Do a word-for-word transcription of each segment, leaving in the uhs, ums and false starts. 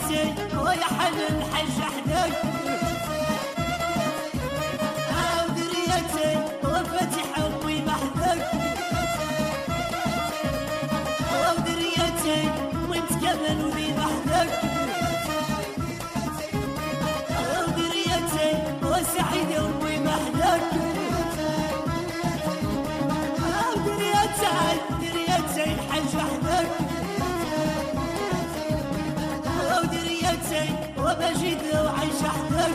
ودريتي ويا حل الحج حدك ودريتي وفاتح امي محدك ودريتي وانت كمان ولي محدك ودريتي وسعيدة امي محدك ودريتي دريتي الحج وحدك ودريتي وبجد وعيش وحدك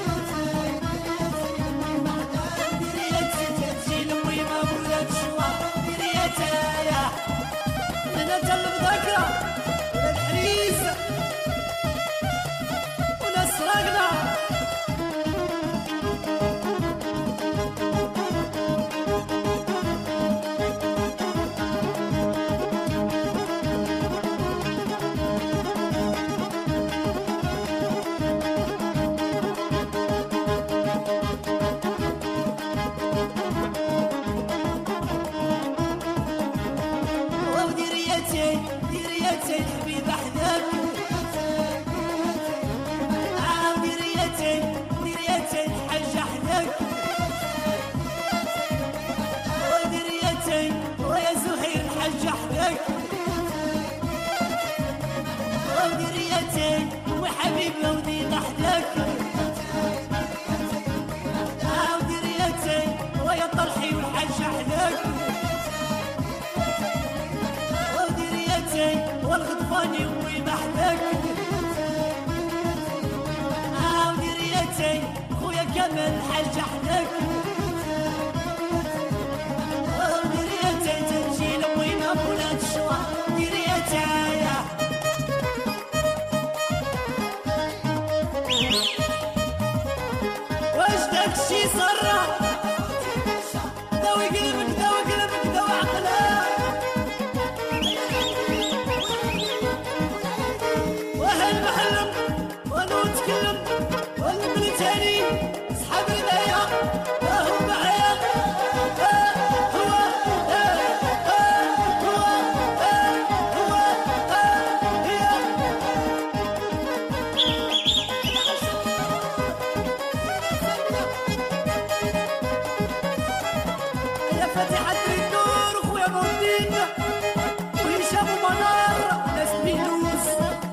دريتي تجي لامي ما ولات شوا دريتي يا انا جلب ذكرى ولا الحريس ولا سرقنا دريتي الحبيب حدك دريتي دريتي الحج حدك ودريتي ويا زهير الحج حدك ودريتي وحبيب ودين حدك ودريتي ويا طلحي والحج حدك والغطفاني امي محدك ودريتي خويا كمال الحج حدك ودريتي تجي لامي ما ولات شوا دريتي يا واش داكشي صرا داوي قلبك داوي قلبك داوي عقلك المحلم وانا نتكلم وانا من تاني صحاب البايع راهو معايا هو هو هو هي يا فاتحة النور خويا مودين وهشام ومنار ناس بيلوس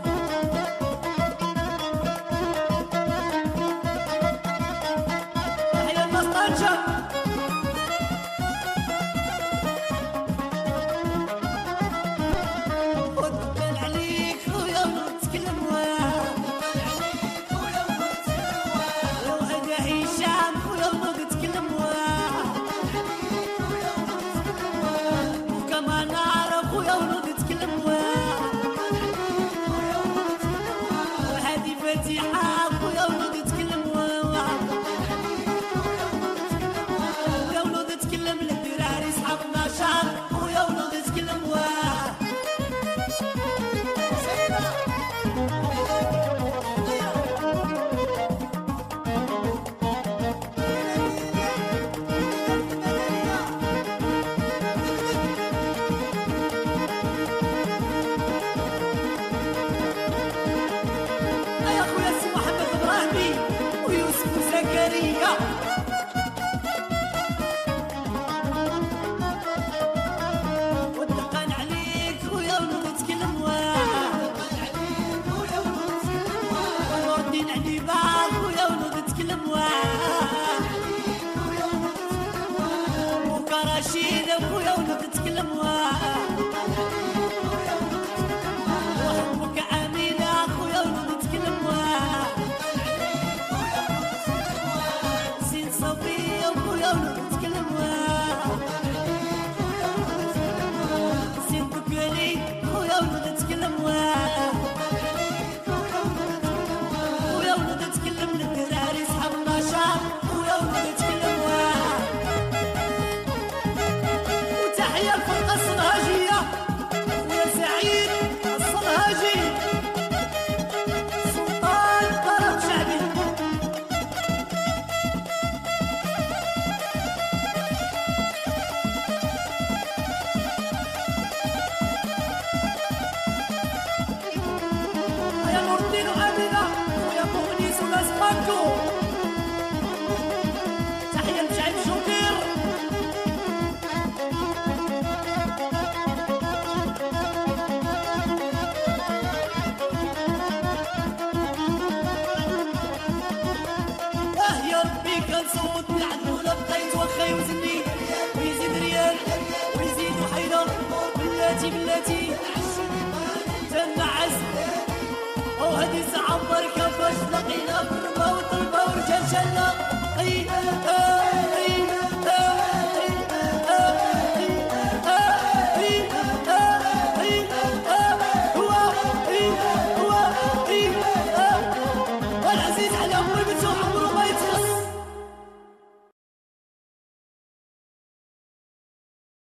ودبان عليك خويا ونتكلم واه وهذا هشام خويا ونتكلم واه وكمان نعرف خويا ونتكلم واه وهذه فاتحة خويا ونتكلم واه تكلم للدراري صحابنا شعب ويا ولد تكلم واه يا خويا سي محمد ابراهيمي ويوسف وزكريا رشيد خويا ولد تكلم واه وحبك امينه خويا ولد تكلم واه زين صبيه خويا ولد تكلم واه زين بكري خويا ولد تكلم واه خويا ولد تكلم للدراري صحابنا بلاتي بلاتي تنعس وهدي ساعة بركة باش لقينا